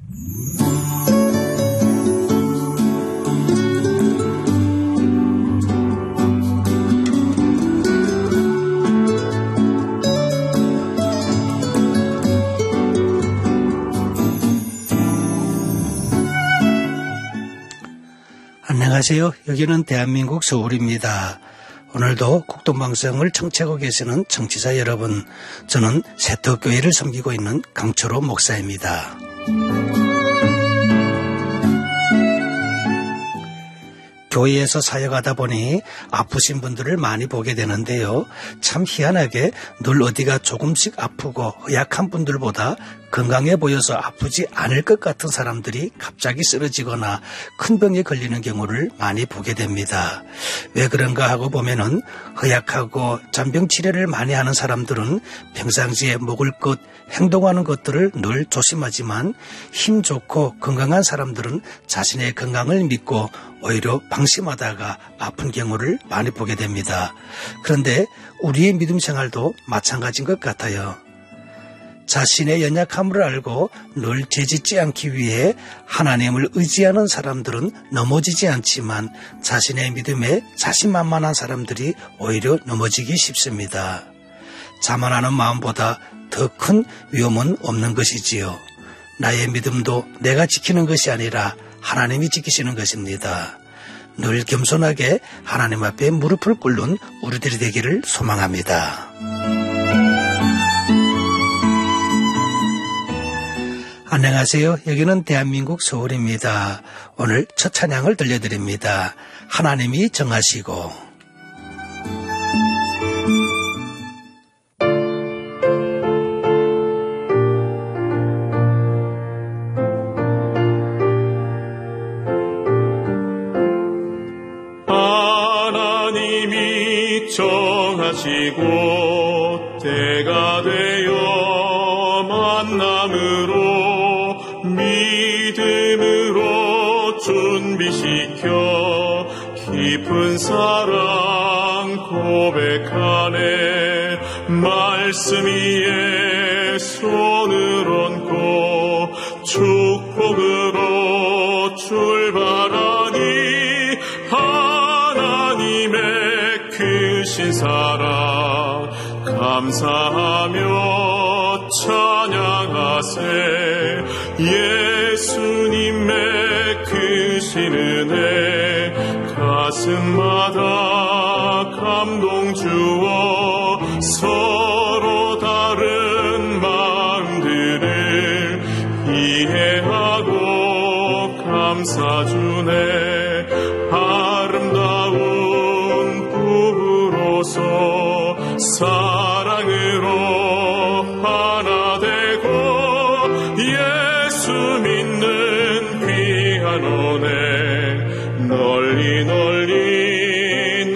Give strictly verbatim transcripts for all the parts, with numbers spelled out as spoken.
안녕하세요. 여기는 대한민국 서울입니다. 오늘도 국동방송을 청취하고 계시는 청취자 여러분, 저는 세터교회를 섬기고 있는 강철호 목사입니다. 교회에서 사역하다 보니 아프신 분들을 많이 보게 되는데요. 참 희한하게 늘 어디가 조금씩 아프고 허약한 분들보다 건강해 보여서 아프지 않을 것 같은 사람들이 갑자기 쓰러지거나 큰 병에 걸리는 경우를 많이 보게 됩니다. 왜 그런가 하고 보면은 허약하고 잔병 치료를 많이 하는 사람들은 평상시에 먹을 것, 행동하는 것들을 늘 조심하지만 힘 좋고 건강한 사람들은 자신의 건강을 믿고 오히려 방심하다가 아픈 경우를 많이 보게 됩니다. 그런데 우리의 믿음 생활도 마찬가지인 것 같아요. 자신의 연약함을 알고 늘 죄짓지 않기 위해 하나님을 의지하는 사람들은 넘어지지 않지만 자신의 믿음에 자신만만한 사람들이 오히려 넘어지기 쉽습니다. 자만하는 마음보다 더 큰 위험은 없는 것이지요. 나의 믿음도 내가 지키는 것이 아니라 하나님이 지키시는 것입니다. 늘 겸손하게 하나님 앞에 무릎을 꿇는 우리들이 되기를 소망합니다. 안녕하세요. 여기는 대한민국 서울입니다. 오늘 첫 찬양을 들려드립니다. 하나님이 정하시고. 하나님이 정하시고 때가 되어 만남으로 믿음으로 준비시켜 깊은 사랑 고백하네. 말씀 위에 손을 얹고 축복으로 출발하니 하나님의 크신 사랑 감사하며 찬양하세. 예수님의 크신 은혜 가슴마다 감동 주어 서로 다른 마음들을 이해하고 감사 주네. 아름다운 부부로서 사랑으로 하나 되고 예수 믿는 귀한 은혜 널리 널리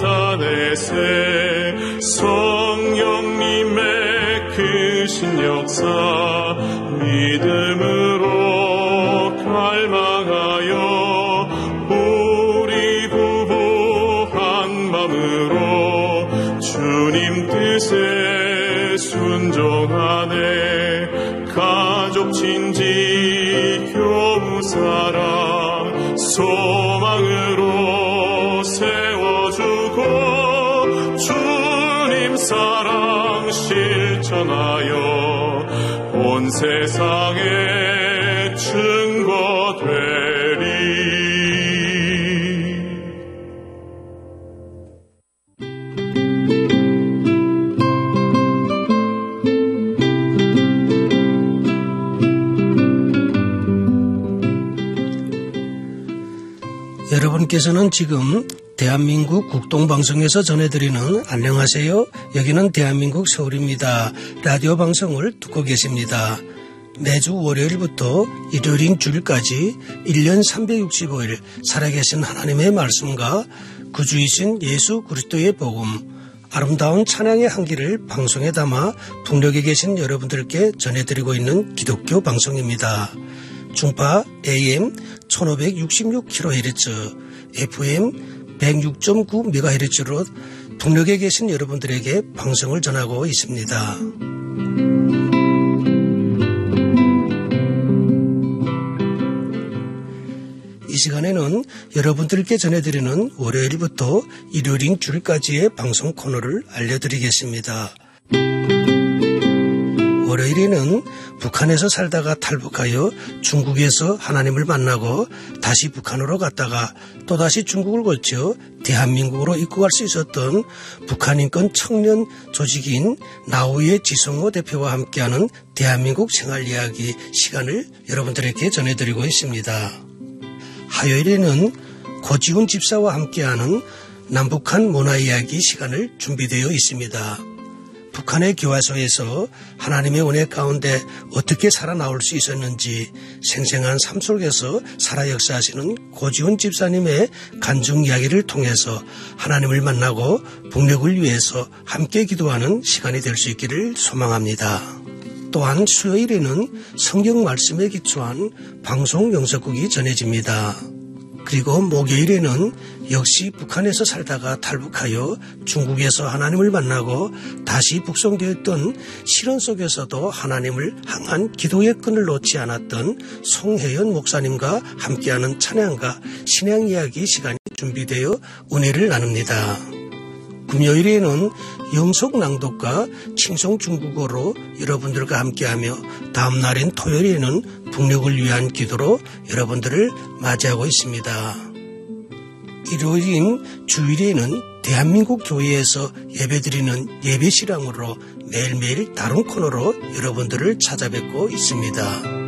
나타내세. 성령님의 크신 역사 믿음으로 갈망하여 우리 부부 한 맘으로 주님 뜻에 순종하네. 가족 친지 교우 사랑 소망으로 세워주고 주님 사랑 실천하여 온 세상에 증거되리. 여러분께서는 지금 대한민국 국동방송에서 전해드리는 안녕하세요. 여기는 대한민국 서울입니다. 라디오 방송을 듣고 계십니다. 매주 월요일부터 일요일인 주일까지 일 년 삼백육십오 일 살아계신 하나님의 말씀과 구주이신 예수 그리스도의 복음, 아름다운 찬양의 향기를 방송에 담아 북녘에 계신 여러분들께 전해드리고 있는 기독교 방송입니다. 중파 에이엠 천오백육십육 킬로헤르츠, 에프엠 백육 점 구 메가헤르츠로 북녘에 계신 여러분들에게 방송을 전하고 있습니다. 시간에는 여러분들께 전해드리는 월요일부터 일요일인 주일까지의 방송 코너를 알려드리겠습니다. 월요일에는 북한에서 살다가 탈북하여 중국에서 하나님을 만나고 다시 북한으로 갔다가 또다시 중국을 거쳐 대한민국으로 입국할 수 있었던 북한인권 청년 조직인 나우의 지성호 대표와 함께하는 대한민국 생활 이야기 시간을 여러분들에게 전해드리고 있습니다. 화요일에는 고지훈 집사와 함께하는 남북한 문화 이야기 시간을 준비되어 있습니다. 북한의 교화소에서 하나님의 은혜 가운데 어떻게 살아나올 수 있었는지 생생한 삶 속에서 살아 역사하시는 고지훈 집사님의 간증 이야기를 통해서 하나님을 만나고 북녘을 위해서 함께 기도하는 시간이 될 수 있기를 소망합니다. 또한 수요일에는 성경 말씀에 기초한 방송 영성국이 전해집니다. 그리고 목요일에는 역시 북한에서 살다가 탈북하여 중국에서 하나님을 만나고 다시 북송되었던 시련 속에서도 하나님을 향한 기도의 끈을 놓지 않았던 송혜연 목사님과 함께하는 찬양과 신앙 이야기 시간이 준비되어 은혜를 나눕니다. 금요일에는 영속 낭독과 칭송 중국어로 여러분들과 함께하며 다음 날인 토요일에는 북녘을 위한 기도로 여러분들을 맞이하고 있습니다. 일요일인 주일에는 대한민국 교회에서 예배드리는 예배시랑으로 매일매일 다른 코너로 여러분들을 찾아뵙고 있습니다.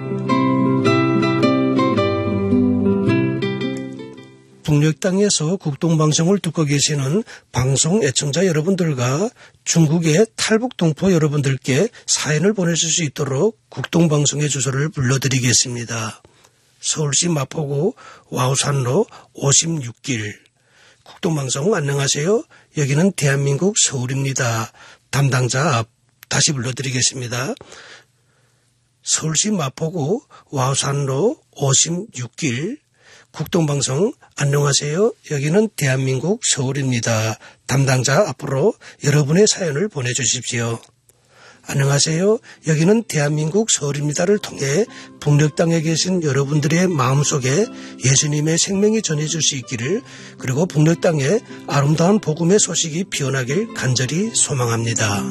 북녘 땅에서 국동방송을 듣고 계시는 방송 애청자 여러분들과 중국의 탈북 동포 여러분들께 사연을 보내실 수 있도록 국동방송의 주소를 불러드리겠습니다. 서울시 마포구 와우산로 오십육 길. 국동방송 안녕하세요. 여기는 대한민국 서울입니다. 담당자 앞 다시 불러드리겠습니다. 서울시 마포구 와우산로 오십육 길. 국동방송 안녕하세요. 여기는 대한민국 서울입니다. 담당자 앞으로 여러분의 사연을 보내주십시오. 안녕하세요. 여기는 대한민국 서울입니다를 통해 북녘 땅에 계신 여러분들의 마음속에 예수님의 생명이 전해질 수 있기를, 그리고 북녘 땅에 아름다운 복음의 소식이 피어나길 간절히 소망합니다.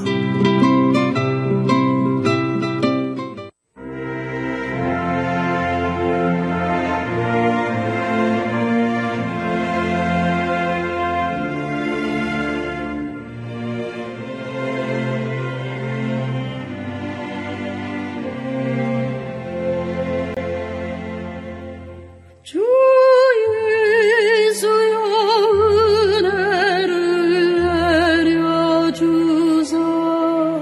주여 은혜를 내려주소.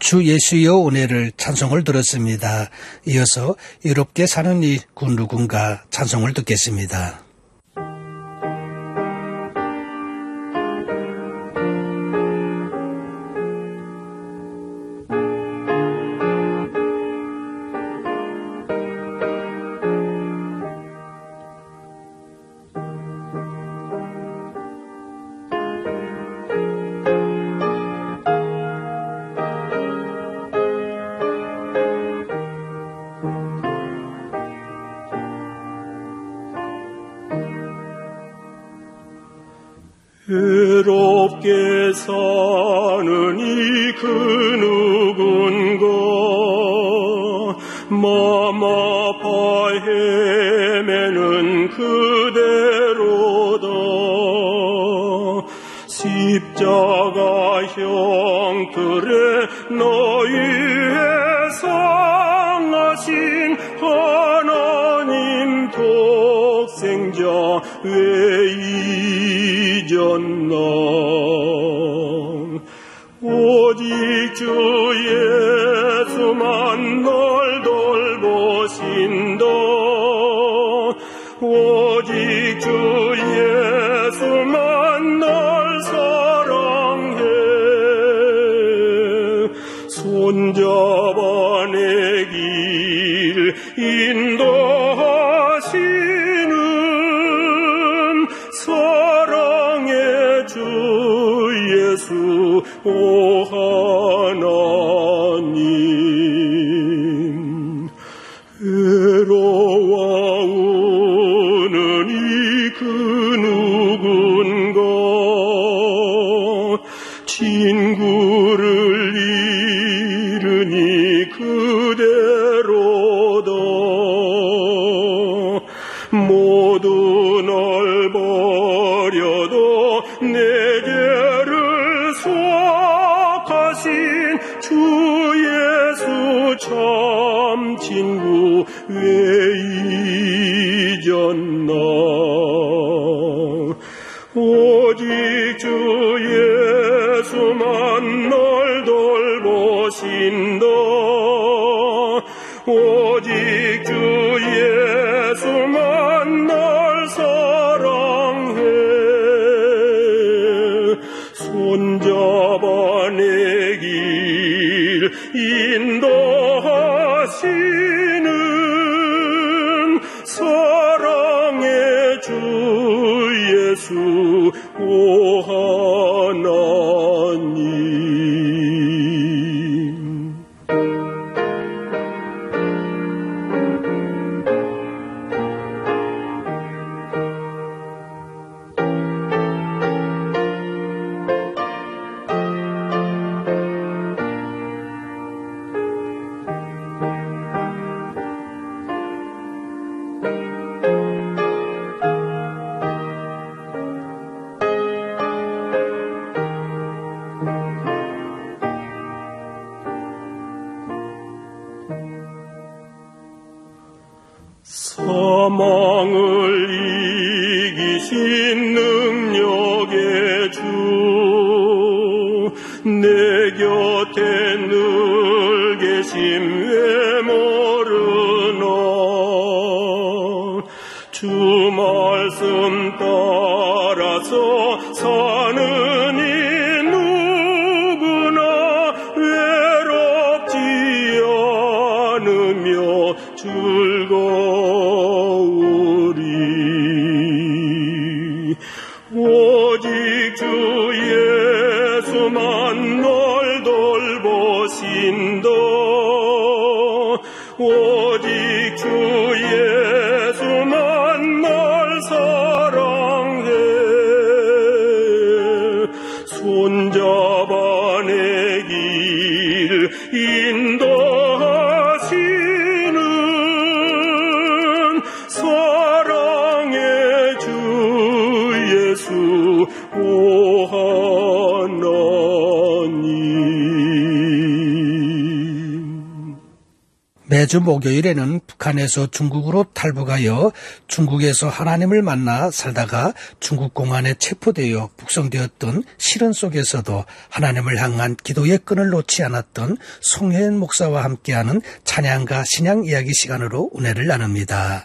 주 예수여 은혜를 찬송을 들었습니다. 이어서 이롭게 사는 이 그 누군가 찬송을 듣겠습니다. 외롭게 사는 이 그 누군가 맘 아파 헤매는 그대로다. 십자가 형틀에 너희의 상하신 하나님 독생자 왜 잊었나. 오직 주 예수만 널 돌보신다. 오직 주 예수만 널 사랑해. 손잡아 내 길 인도하시는 사랑의 주 예수 오 하나님. 외로워오는 이 그 누군가 친구를 잃으니 그대로다. 모두 널 버려도 내게를 속하신 주 예수 참 친구 왜 잊었나. 오직 주 예수만 널 돌보신다. 오직 주 예수만 널 사랑해. 손잡아 내 길 인도하시는 사랑의 주 예수 오 하나님. 사망을 이기신 능력의 주 내 곁에 늘 계심 왜 모르나. 주 말씀 따라서 사는 이 누구나 외롭지 않으며 즐거우리. 오직 주 예수만 널 돌보신다. 오직 주 예수만 널 사랑해. 매주 목요일에는 북한에서 중국으로 탈북하여 중국에서 하나님을 만나 살다가 중국 공안에 체포되어 북송되었던 시련 속에서도 하나님을 향한 기도의 끈을 놓지 않았던 송혜연 목사와 함께하는 찬양과 신앙 이야기 시간으로 은혜를 나눕니다.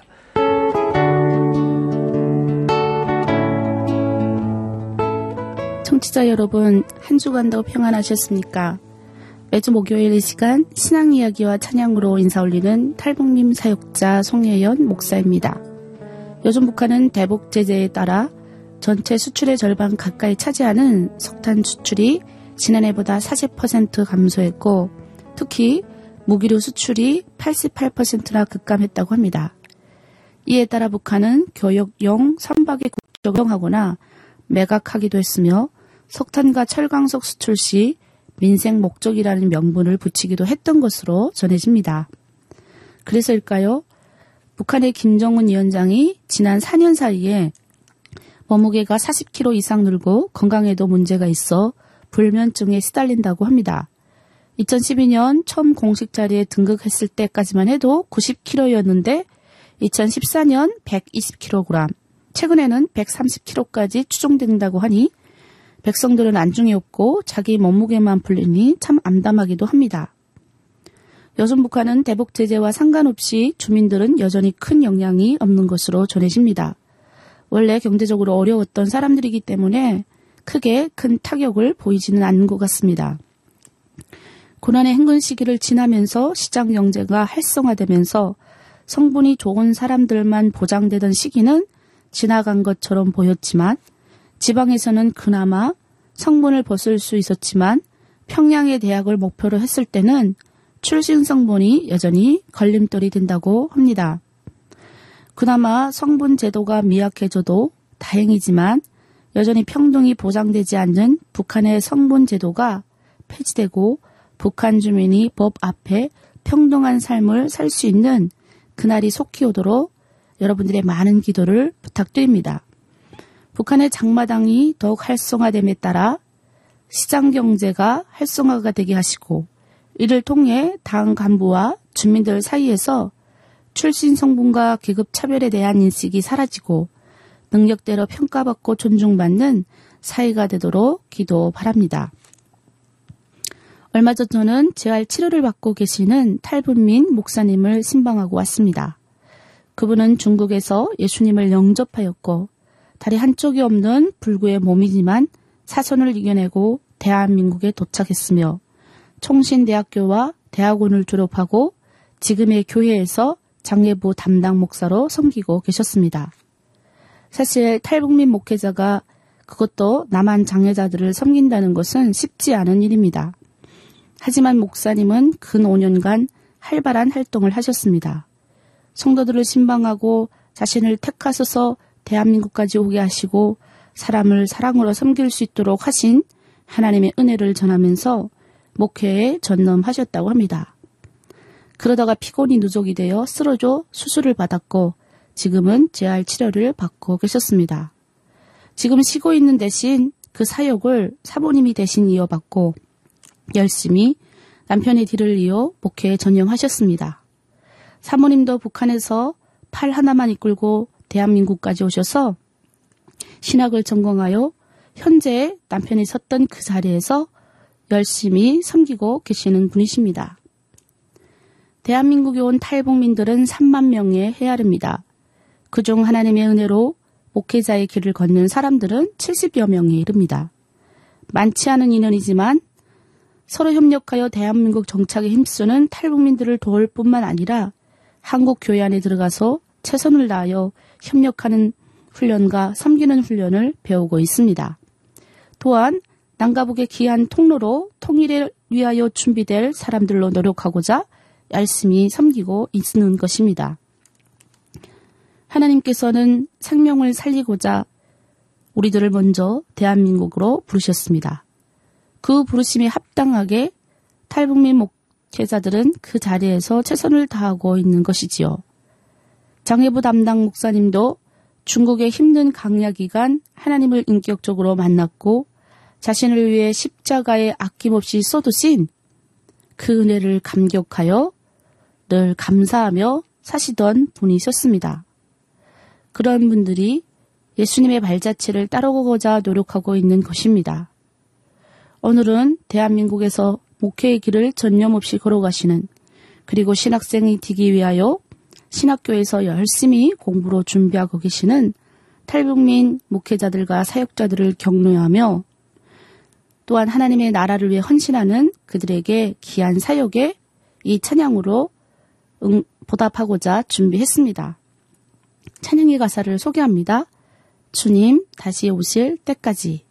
청취자 여러분, 한 주간도 평안하셨습니까? 매주 목요일 이 시간 신앙 이야기와 찬양으로 인사 올리는 탈북민 사역자 송혜연 목사입니다. 요즘 북한은 대북 제재에 따라 전체 수출의 절반 가까이 차지하는 석탄 수출이 지난해보다 사십 퍼센트 감소했고, 특히 무기류 수출이 팔십팔 퍼센트나 급감했다고 합니다. 이에 따라 북한은 교역용 선박에 국적하거나 매각하기도 했으며, 석탄과 철광석 수출 시 민생 목적이라는 명분을 붙이기도 했던 것으로 전해집니다. 그래서일까요? 북한의 김정은 위원장이 지난 사 년 사이에 몸무게가 사십 킬로그램 이상 늘고 건강에도 문제가 있어 불면증에 시달린다고 합니다. 이천십이 년 처음 공식 자리에 등극했을 때까지만 해도 구십 킬로그램이었는데 이천십사 년 백이십 킬로그램, 최근에는 백삼십 킬로그램까지 추정된다고 하니 백성들은 안중에 없고 자기 몸무게만 불리니 참 암담하기도 합니다. 요즘 북한은 대북 제재와 상관없이 주민들은 여전히 큰 영향이 없는 것으로 전해집니다. 원래 경제적으로 어려웠던 사람들이기 때문에 크게 큰 타격을 보이지는 않는 것 같습니다. 고난의 행군 시기를 지나면서 시장 경제가 활성화되면서 성분이 좋은 사람들만 보장되던 시기는 지나간 것처럼 보였지만, 지방에서는 그나마 성분을 벗을 수 있었지만 평양의 대학을 목표로 했을 때는 출신 성분이 여전히 걸림돌이 된다고 합니다. 그나마 성분 제도가 미약해져도 다행이지만 여전히 평등이 보장되지 않는 북한의 성분 제도가 폐지되고 북한 주민이 법 앞에 평등한 삶을 살 수 있는 그날이 속히 오도록 여러분들의 많은 기도를 부탁드립니다. 북한의 장마당이 더욱 활성화됨에 따라 시장 경제가 활성화가 되게 하시고, 이를 통해 당 간부와 주민들 사이에서 출신 성분과 계급 차별에 대한 인식이 사라지고 능력대로 평가받고 존중받는 사회가 되도록 기도 바랍니다. 얼마 전 저는 재활 치료를 받고 계시는 탈북민 목사님을 신방하고 왔습니다. 그분은 중국에서 예수님을 영접하였고 다리 한쪽이 없는 불구의 몸이지만 사선을 이겨내고 대한민국에 도착했으며 총신대학교와 대학원을 졸업하고 지금의 교회에서 장례부 담당 목사로 섬기고 계셨습니다. 사실 탈북민 목회자가, 그것도 남한 장애자들을 섬긴다는 것은 쉽지 않은 일입니다. 하지만 목사님은 근 오 년간 활발한 활동을 하셨습니다. 성도들을 신방하고 자신을 택하셔서 대한민국까지 오게 하시고 사람을 사랑으로 섬길 수 있도록 하신 하나님의 은혜를 전하면서 목회에 전념하셨다고 합니다. 그러다가 피곤이 누적이 되어 쓰러져 수술을 받았고 지금은 재활 치료를 받고 계셨습니다. 지금 쉬고 있는 대신 그 사역을 사모님이 대신 이어받고 열심히 남편의 뒤를 이어 목회에 전념하셨습니다. 사모님도 북한에서 팔 하나만 이끌고 대한민국까지 오셔서 신학을 전공하여 현재 남편이 섰던 그 자리에서 열심히 섬기고 계시는 분이십니다. 대한민국에 온 탈북민들은 삼만 명에 헤아릅니다. 그중 하나님의 은혜로 목회자의 길을 걷는 사람들은 칠십여 명에 이릅니다. 많지 않은 인원이지만 서로 협력하여 대한민국 정착에 힘쓰는 탈북민들을 도울 뿐만 아니라 한국 교회 안에 들어가서 최선을 다하여 협력하는 훈련과 섬기는 훈련을 배우고 있습니다. 또한 남과 북의 귀한 통로로 통일을 위하여 준비될 사람들로 노력하고자 열심히 섬기고 있는 것입니다. 하나님께서는 생명을 살리고자 우리들을 먼저 대한민국으로 부르셨습니다. 그 부르심에 합당하게 탈북민 목회자들은 그 자리에서 최선을 다하고 있는 것이지요. 장례부 담당 목사님도 중국의 힘든 강야 기간 하나님을 인격적으로 만났고 자신을 위해 십자가에 아낌없이 쏟으신 그 은혜를 감격하여 늘 감사하며 사시던 분이셨습니다. 그런 분들이 예수님의 발자취를 따라가고자 노력하고 있는 것입니다. 오늘은 대한민국에서 목회의 길을 전념 없이 걸어가시는, 그리고 신학생이 되기 위하여 신학교에서 열심히 공부로 준비하고 계시는 탈북민 목회자들과 사역자들을 격려하며, 또한 하나님의 나라를 위해 헌신하는 그들에게 귀한 사역에 이 찬양으로 응, 보답하고자 준비했습니다. 찬양의 가사를 소개합니다. 주님 다시 오실 때까지.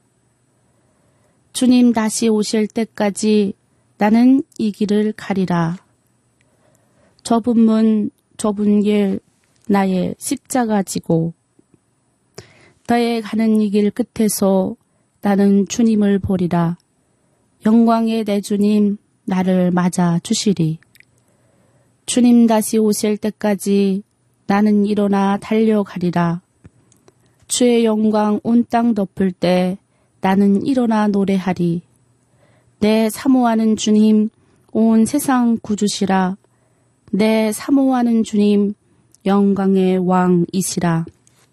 주님 다시 오실 때까지 나는 이 길을 가리라. 좁은 문 좁은 길 나의 십자가 지고, 나의 가는 이 길 끝에서 나는 주님을 보리라. 영광의 내 주님 나를 맞아 주시리. 주님 다시 오실 때까지 나는 일어나 달려가리라. 주의 영광 온 땅 덮을 때 나는 일어나 노래하리. 내 사모하는 주님 온 세상 구주시라. 내 사모하는 주님 영광의 왕이시라.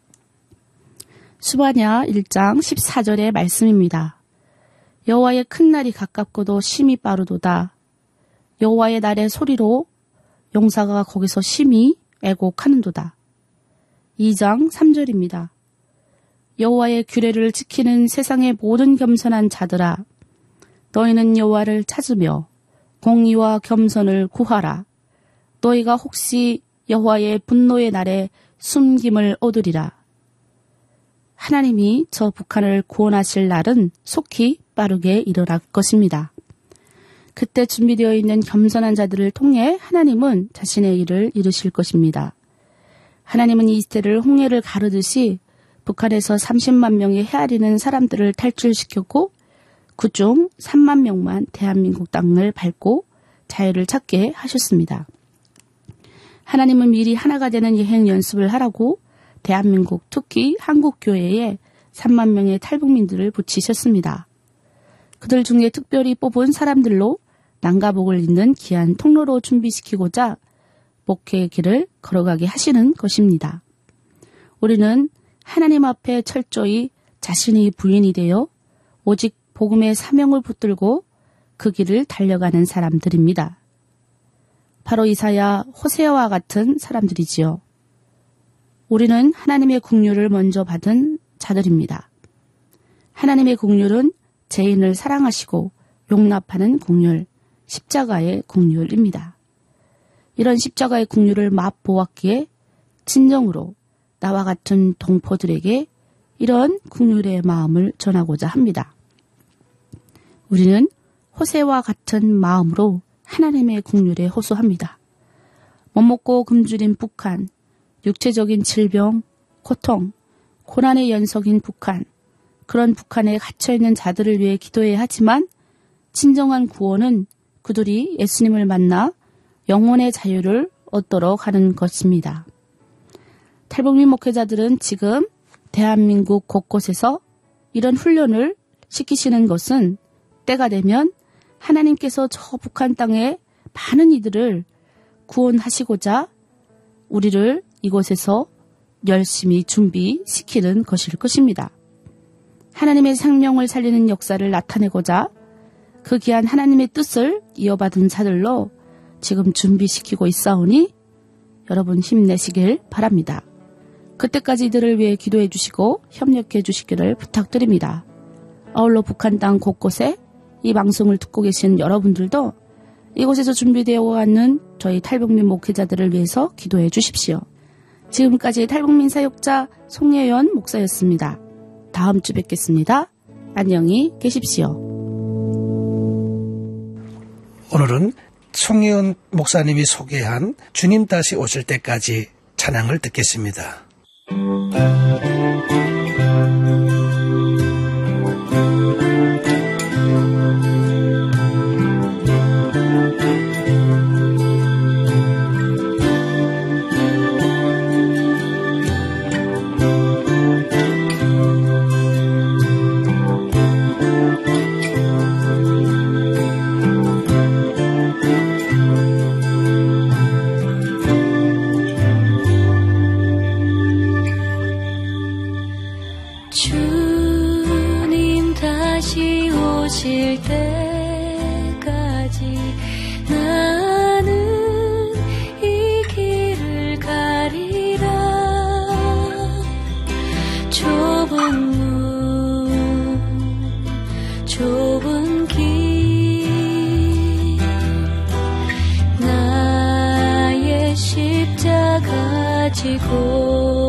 수바냐 일 장 십사 절의 말씀입니다. 여호와의 큰 날이 가깝고도 심히 빠르도다. 여호와의 날의 소리로 용사가 거기서 심히 애곡하는도다. 이 장 삼 절입니다. 여호와의 규례를 지키는 세상의 모든 겸손한 자들아, 너희는 여호와를 찾으며 공의와 겸손을 구하라. 너희가 혹시 여호와의 분노의 날에 숨김을 얻으리라. 하나님이 저 북한을 구원하실 날은 속히 빠르게 일어날 것입니다. 그때 준비되어 있는 겸손한 자들을 통해 하나님은 자신의 일을 이루실 것입니다. 하나님은 이 시대를 홍해를 가르듯이 북한에서 삼십만 명의 헤아리는 사람들을 탈출시켰고, 그중 삼만 명만 대한민국 땅을 밟고 자유를 찾게 하셨습니다. 하나님은 미리 하나가 되는 여행 연습을 하라고 대한민국, 특히 한국 교회에 삼만 명의 탈북민들을 붙이셨습니다. 그들 중에 특별히 뽑은 사람들로 남과 복을 잇는 귀한 통로로 준비시키고자 목회의 길을 걸어가게 하시는 것입니다. 우리는 하나님 앞에 철저히 자신이 부인이 되어 오직 복음의 사명을 붙들고 그 길을 달려가는 사람들입니다. 바로 이사야, 호세아와 같은 사람들이지요. 우리는 하나님의 긍휼을 먼저 받은 자들입니다. 하나님의 긍휼은 죄인을 사랑하시고 용납하는 긍휼, 십자가의 긍휼입니다. 이런 십자가의 긍휼을 맛보았기에 진정으로 나와 같은 동포들에게 이런 긍휼의 마음을 전하고자 합니다. 우리는 호세와 같은 마음으로 하나님의 긍휼에 호소합니다. 못 먹고 굶주린 북한, 육체적인 질병, 고통, 고난의 연속인 북한, 그런 북한에 갇혀있는 자들을 위해 기도해야 하지만 진정한 구원은 그들이 예수님을 만나 영혼의 자유를 얻도록 하는 것입니다. 탈북민 목회자들은 지금 대한민국 곳곳에서 이런 훈련을 시키시는 것은 때가 되면 하나님께서 저 북한 땅에 많은 이들을 구원하시고자 우리를 이곳에서 열심히 준비시키는 것일 것입니다. 하나님의 생명을 살리는 역사를 나타내고자 그 귀한 하나님의 뜻을 이어받은 자들로 지금 준비시키고 있사오니 여러분 힘내시길 바랍니다. 그때까지 이들을 위해 기도해 주시고 협력해 주시기를 부탁드립니다. 아울러 북한 땅 곳곳에 이 방송을 듣고 계신 여러분들도 이곳에서 준비되어 왔는 저희 탈북민 목회자들을 위해서 기도해 주십시오. 지금까지 탈북민 사역자 송혜연 목사였습니다. 다음 주 뵙겠습니다. 안녕히 계십시오. 오늘은 송혜연 목사님이 소개한 주님 다시 오실 때까지 찬양을 듣겠습니다. 오실 때까지 나는 이 길을 가리라. 좁은 문 좁은 길 나의 십자가 지고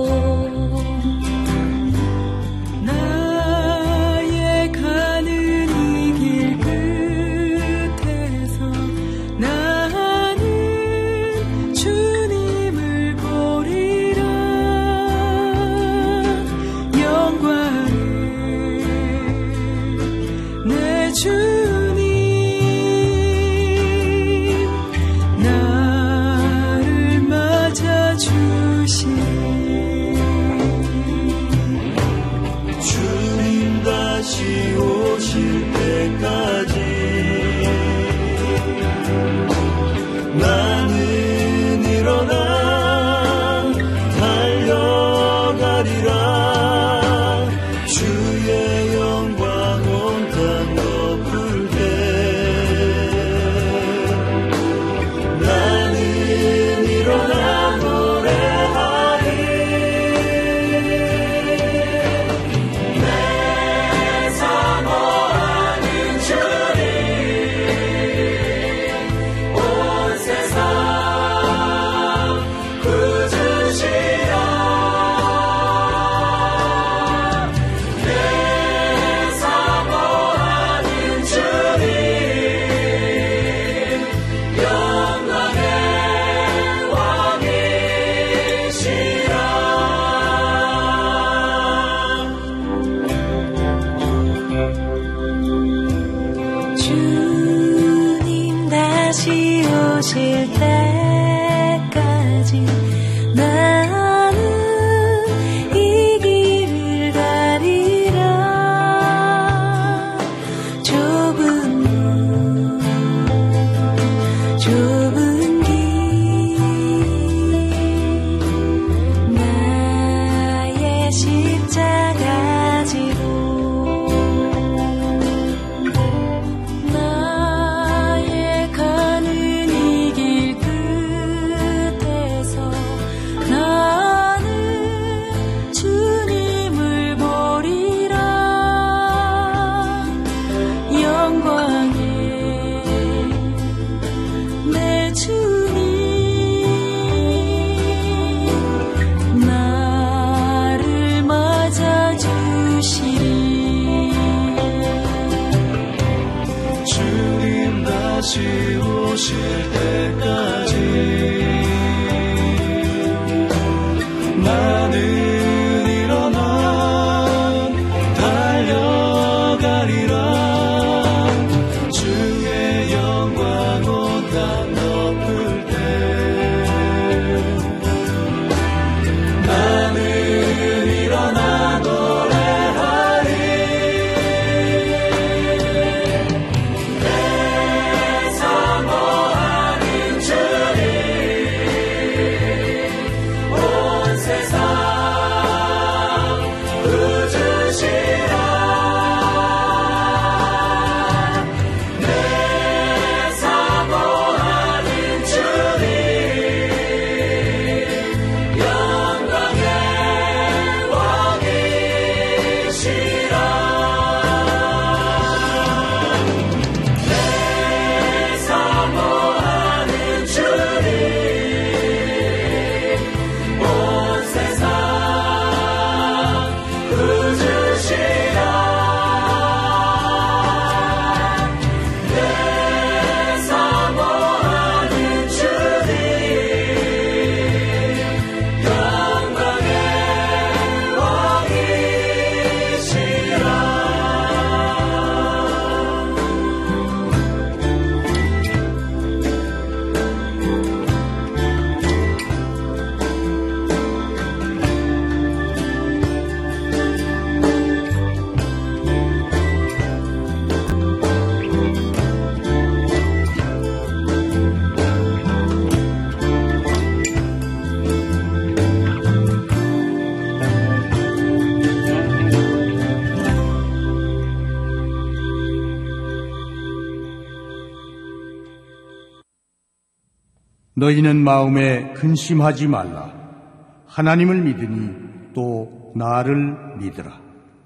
내 사모하는 주 너희는 마음에 근심하지 말라. 하나님을 믿으니 또 나를 믿으라.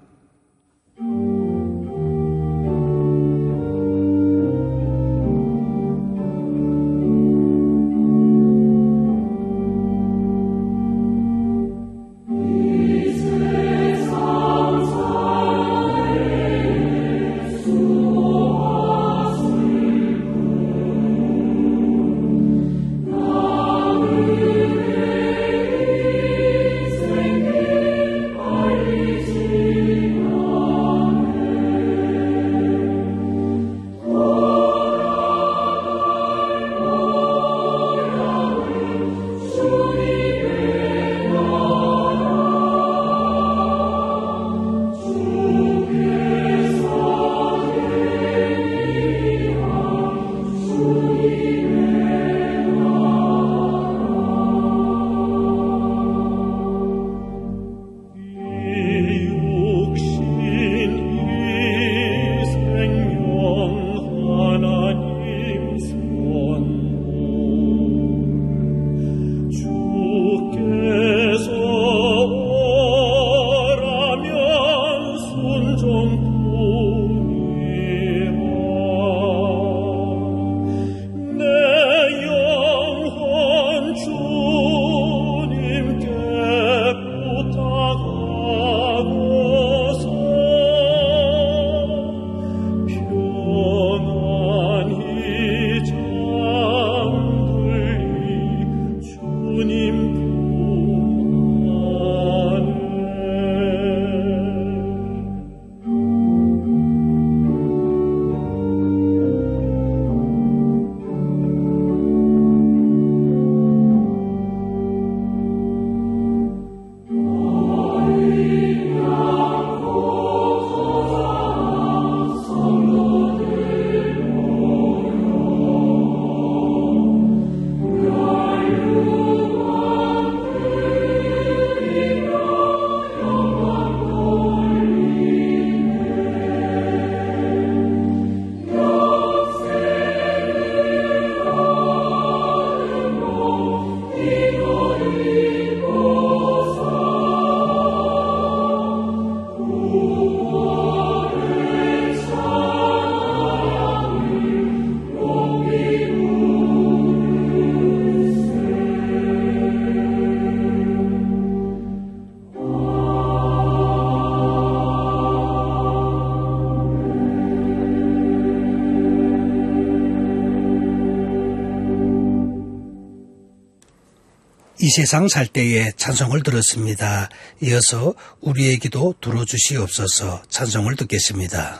이 세상 살 때의 찬송을 들었습니다. 이어서 우리의 기도 들어주시옵소서 찬송을 듣겠습니다.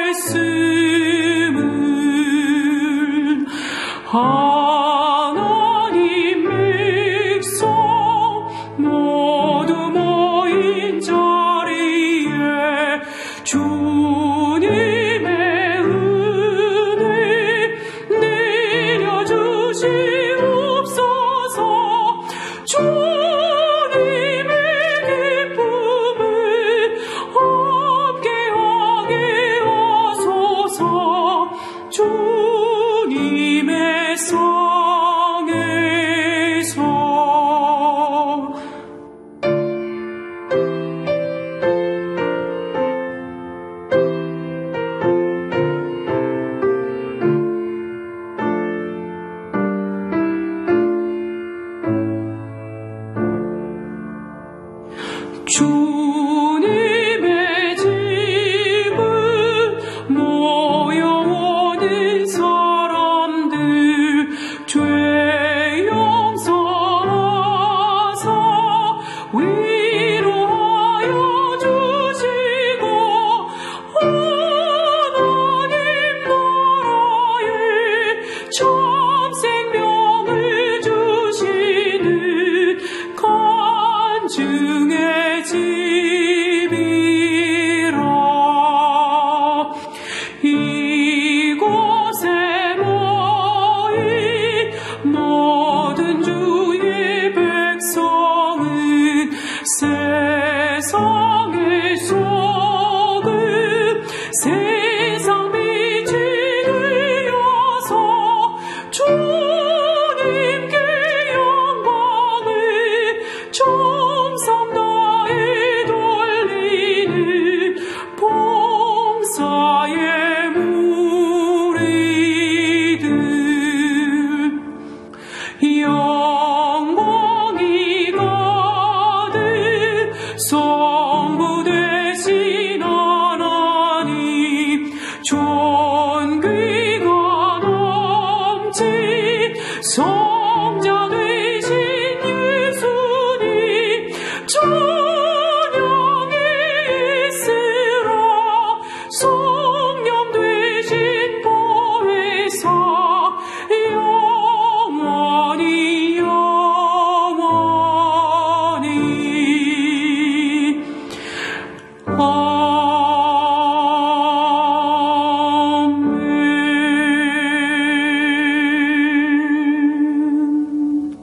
하나님 주님의 집을 모여오는 사람들 죄 용서하사 위로하여 주시고 하나님 나라에 참 생명을 주시는 간증의 집이라. 이곳에 모인 모든 주의 백성은 세상의 소금 세상 빛이 되어서 주님께 영광을 정성 다해 돌리는 봉사의 무리들. 영광이 가득 성부 되신 하나님 존귀가 넘친 성자 되신 예수님 찬양이 있으라. 성령 되신 보혜사 영원히 영원히 아멘.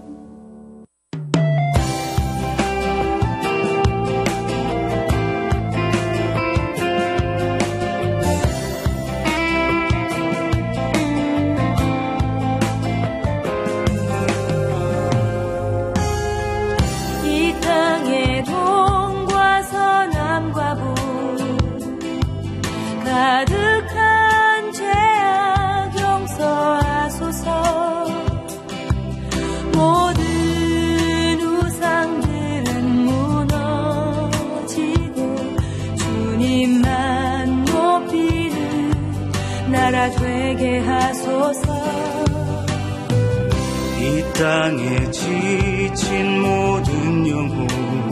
이 땅의 동과 서남과 북 가득한 죄악 용서하소서. 모든 우상들은 무너지고 주님만 높이는 나라 되게 하소서. 이 땅에 지친 모든 영혼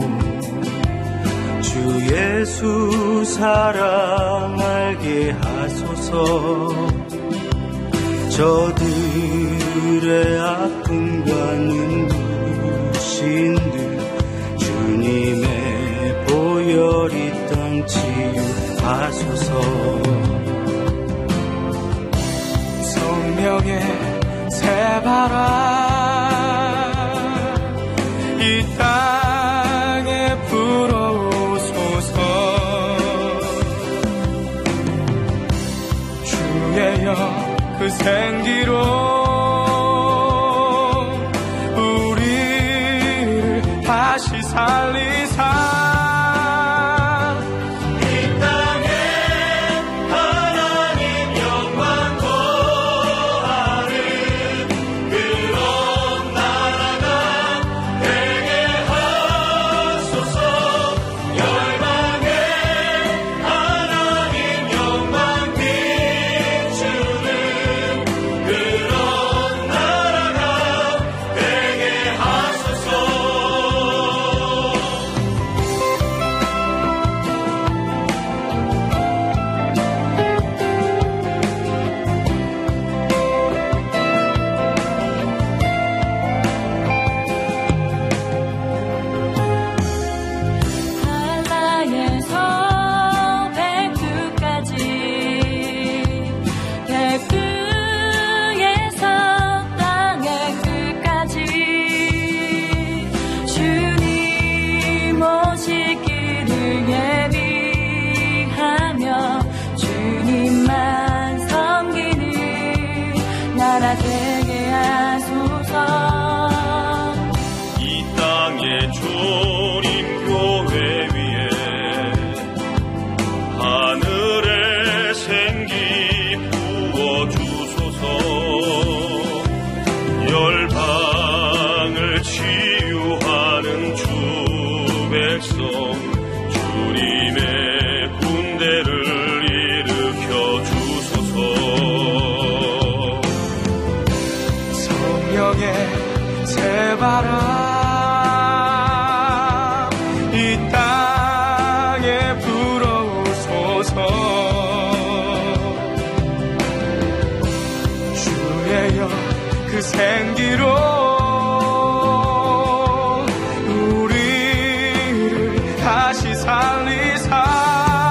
주 예수 사랑 알게 하소서. 저들의 아픔과 눈부신들 주님의 보혈 이 땅 치유하소서. 성령의 새바람 이 땅에 불어오소서. 주의 영 그 생기로 우리를 다시 살리사. 그런 새바람 이 땅에 불어오소서. 주의여 그 생기로 우리를 다시 살리사.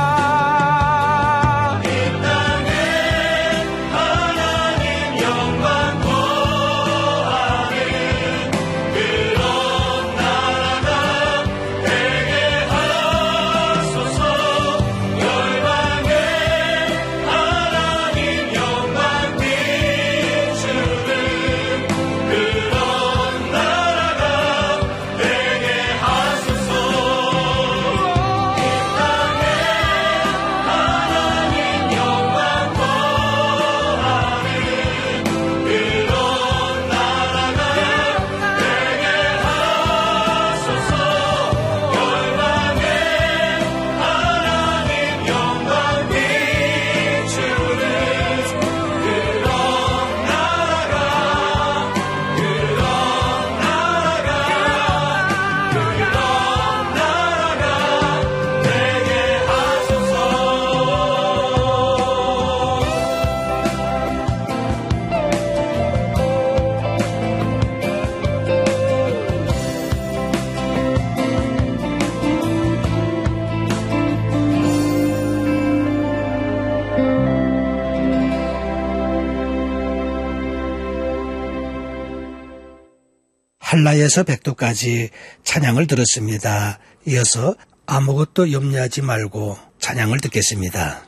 한라에서 백도까지 찬양을 들었습니다. 이어서 아무것도 염려하지 말고 찬양을 듣겠습니다.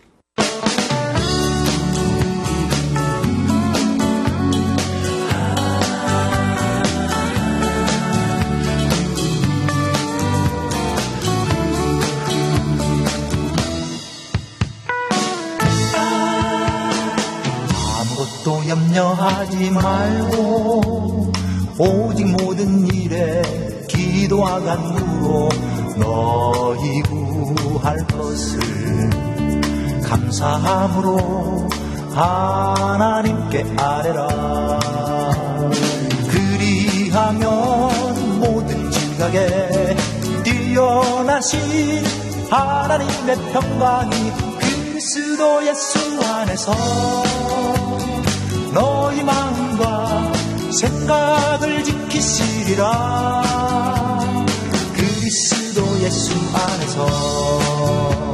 아무것도 염려하지 말고 오직 모든 일에 기도와 간구로 너희 구할 것을 감사함으로 하나님께 아뢰라. 그리하면 모든 지각에 뛰어나신 하나님의 평강이 그리스도 예수 안에서 너희 마음과 생각을 지키시리라. 그리스도 예수 안에서.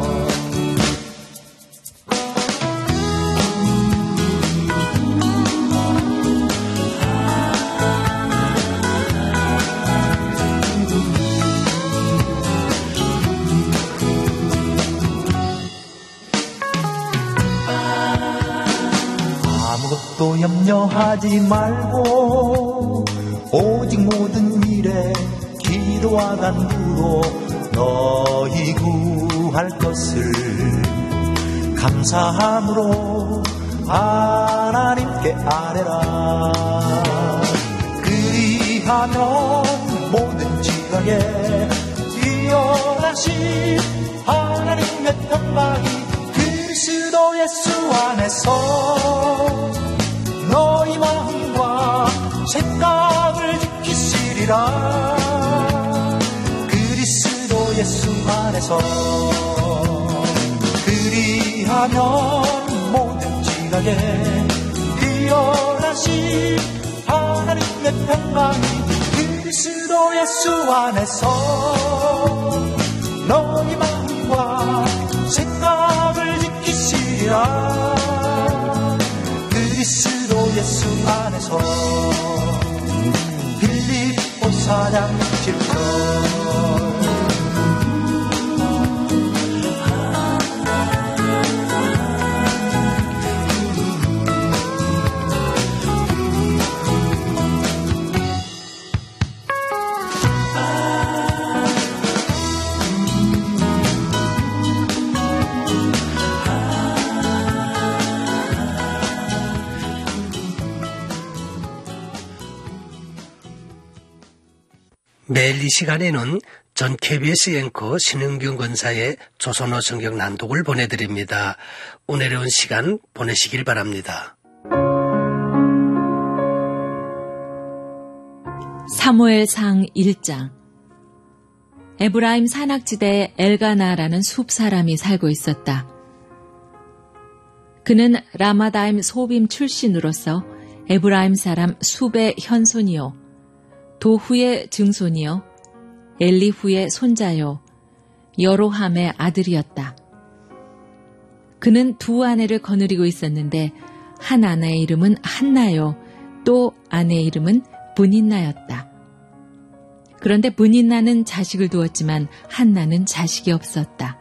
아무것도 염려하지 말고 오직 모든 일에 기도와 간구로 너희 구할 것을 감사함으로 하나님께 아뢰라. 그리하면 모든 지각에 뛰어나신 하나님의 평강이 그리스도 예수 안에서 너희 마음과 생각을 지키시리라. 그리스도 예수 안에서. 그리하면 모든 지각에 뛰어나신 하나님의 평강이 그리스도 예수 안에서 너희 마음과 생각을 지키시리라. 그리스도 예수 안에서. 빌립보 사 장 칠 절. 매일 이 시간에는 전 케이비에스 앵커 신흥균 권사의 조선어 성경 낭독을 보내드립니다. 은혜로운 시간 보내시길 바랍니다. 사무엘상 일 장. 에브라임 산악지대에 엘가나라는 숲 사람이 살고 있었다. 그는 라마다임 소빔 출신으로서 에브라임 사람 숲의 현손이요 도후의 증손이요 엘리후의 손자요 여로함의 아들이었다. 그는 두 아내를 거느리고 있었는데 한 아내의 이름은 한나요 또 아내의 이름은 브닌나였다. 그런데 브닌나는 자식을 두었지만 한나는 자식이 없었다.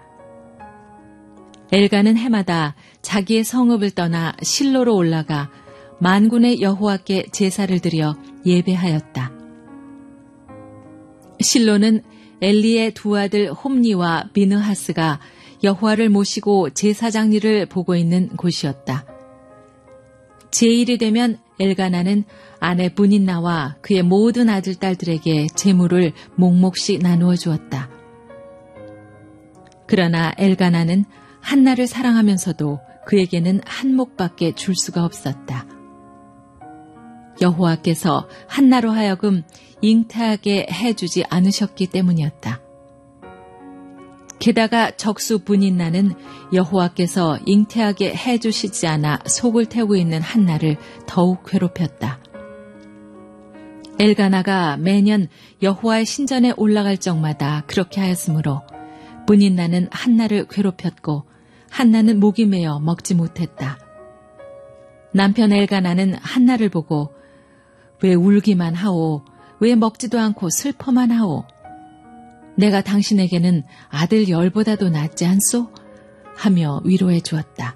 엘가는 해마다 자기의 성읍을 떠나 실로로 올라가 만군의 여호와께 제사를 드려 예배하였다. 실로는 엘리의 두 아들 홈니와 비느하스가 여호와를 모시고 제사장 일을 보고 있는 곳이었다. 제일이 되면 엘가나는 아내 브닌나와 그의 모든 아들, 딸들에게 재물을 몫몫이 나누어 주었다. 그러나 엘가나는 한나를 사랑하면서도 그에게는 한 몫밖에 줄 수가 없었다. 여호와께서 한나로 하여금 잉태하게 해주지 않으셨기 때문이었다. 게다가 적수 브닌나는 여호와께서 잉태하게 해주시지 않아 속을 태우고 있는 한나를 더욱 괴롭혔다. 엘가나가 매년 여호와의 신전에 올라갈 적마다 그렇게 하였으므로 브닌나는 한나를 괴롭혔고 한나는 목이 메어 먹지 못했다. 남편 엘가나는 한나를 보고 왜 울기만 하오? 왜 먹지도 않고 슬퍼만 하오? 내가 당신에게는 아들 열보다도 낫지 않소? 하며 위로해 주었다.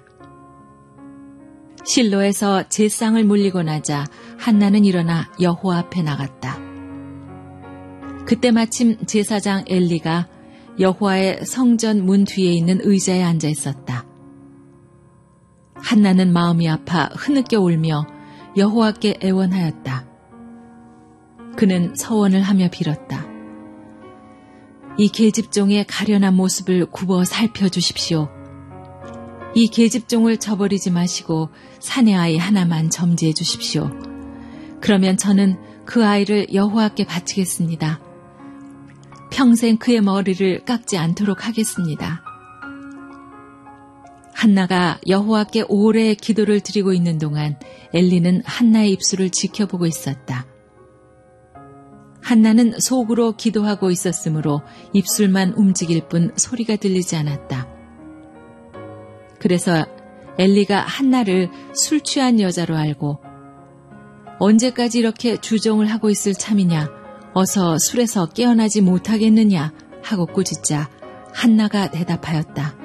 실로에서 제상을 물리고 나자 한나는 일어나 여호와 앞에 나갔다. 그때 마침 제사장 엘리가 여호와의 성전 문 뒤에 있는 의자에 앉아 있었다. 한나는 마음이 아파 흐느껴 울며 여호와께 애원하였다. 그는 서원을 하며 빌었다. 이 계집종의 가련한 모습을 굽어 살펴주십시오. 이 계집종을 저버리지 마시고 사내 아이 하나만 점지해 주십시오. 그러면 저는 그 아이를 여호와께 바치겠습니다. 평생 그의 머리를 깎지 않도록 하겠습니다. 한나가 여호와께 오래 기도를 드리고 있는 동안 엘리는 한나의 입술을 지켜보고 있었다. 한나는 속으로 기도하고 있었으므로 입술만 움직일 뿐 소리가 들리지 않았다. 그래서 엘리가 한나를 술 취한 여자로 알고 언제까지 이렇게 주종을 하고 있을 참이냐, 어서 술에서 깨어나지 못하겠느냐 하고 꾸짖자 한나가 대답하였다.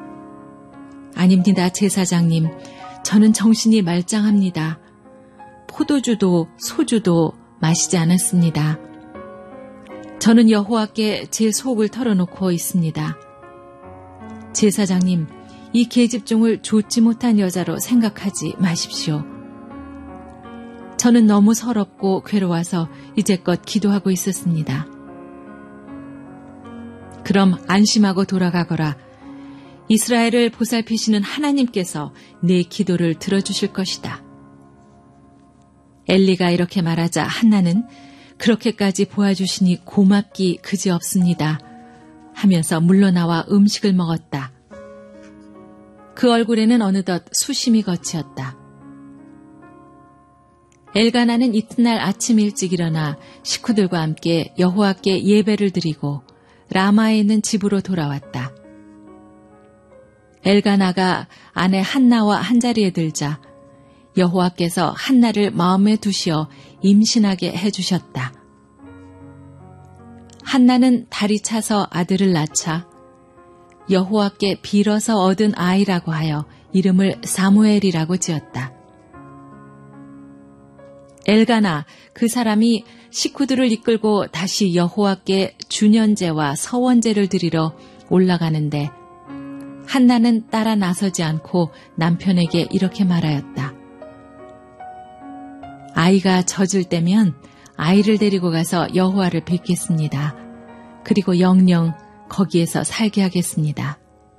아닙니다, 제사장님. 저는 정신이 말짱합니다. 포도주도 소주도 마시지 않았습니다. 저는 여호와께 제 속을 털어놓고 있습니다. 제사장님, 이 계집종을 좋지 못한 여자로 생각하지 마십시오. 저는 너무 서럽고 괴로워서 이제껏 기도하고 있었습니다. 그럼 안심하고 돌아가거라. 이스라엘을 보살피시는 하나님께서 내 기도를 들어주실 것이다. 엘리가 이렇게 말하자 한나는 그렇게까지 보아주시니 고맙기 그지없습니다 하면서 물러나와 음식을 먹었다. 그 얼굴에는 어느덧 수심이 거치었다. 엘가나는 이튿날 아침 일찍 일어나 식구들과 함께 여호와께 예배를 드리고 라마에 있는 집으로 돌아왔다. 엘가나가 아내 한나와 한자리에 들자 여호와께서 한나를 마음에 두시어 임신하게 해주셨다. 한나는 달이 차서 아들을 낳자 여호와께 빌어서 얻은 아이라고 하여 이름을 사무엘이라고 지었다. 엘가나 그 사람이 식구들을 이끌고 다시 여호와께 주년제와 서원제를 드리러 올라가는데 한나는 따라 나서지 않고 남편에게 이렇게 말하였다. 아이가 젖을 때면 아이를 데리고 가서 여호와를 뵙겠습니다. 그리고 영영 거기에서 살게 하겠습니다.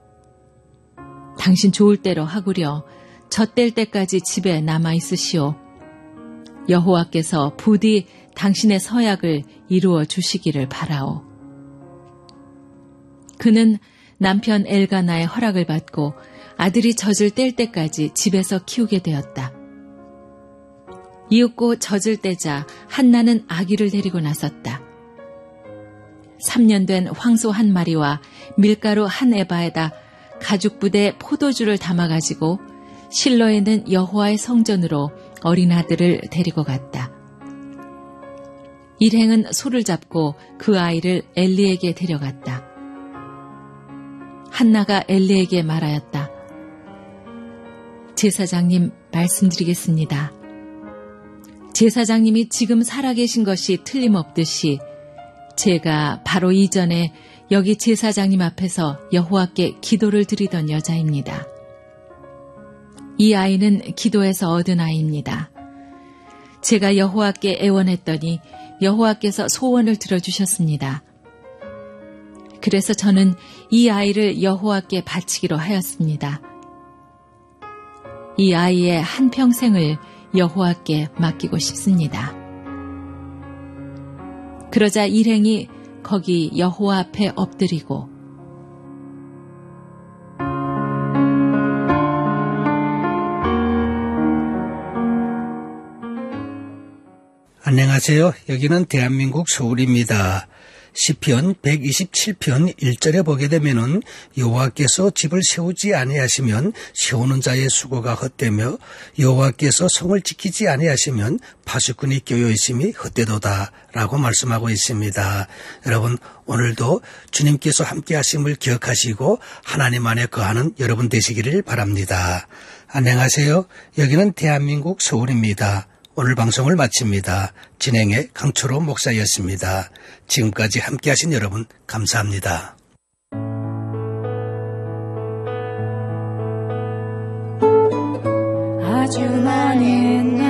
당신 좋을 대로 하구려. 젖될 때까지 집에 남아 있으시오. 여호와께서 부디 당신의 서약을 이루어 주시기를 바라오. 그는 남편 엘가나의 허락을 받고 아들이 젖을 뗄 때까지 집에서 키우게 되었다. 이윽고 젖을 떼자 한나는 아기를 데리고 나섰다. 삼 년 된 황소 한 마리와 밀가루 한 에바에다 가죽 부대 포도주를 담아가지고 실로에 있는 여호와의 성전으로 어린 아들을 데리고 갔다. 일행은 소를 잡고 그 아이를 엘리에게 데려갔다. 한나가 엘리에게 말하였다. 제사장님, 말씀드리겠습니다. 제사장님이 지금 살아계신 것이 틀림없듯이 제가 바로 이전에 여기 제사장님 앞에서 여호와께 기도를 드리던 여자입니다. 이 아이는 기도에서 얻은 아이입니다. 제가 여호와께 애원했더니 여호와께서 소원을 들어주셨습니다. 그래서 저는 이 아이를 여호와께 바치기로 하였습니다. 이 아이의 한평생을 여호와께 맡기고 싶습니다. 그러자 일행이 거기 여호와 앞에 엎드리고 안녕하세요. 여기는 대한민국 서울입니다. 시편 백이십칠 편 일 절에 보게 되면은 여호와께서 집을 세우지 아니하시면 세우는 자의 수고가 헛되며 여호와께서 성을 지키지 아니하시면 파수꾼이 껴여 있음이 헛되도다 라고 말씀하고 있습니다. 여러분, 오늘도 주님께서 함께 하심을 기억하시고 하나님 안에 거하는 여러분 되시기를 바랍니다. 안녕하세요. 여기는 대한민국 서울입니다. 오늘 방송을 마칩니다. 진행의 강초로 목사였습니다. 지금까지 함께 하신 여러분 감사합니다. 아주 많은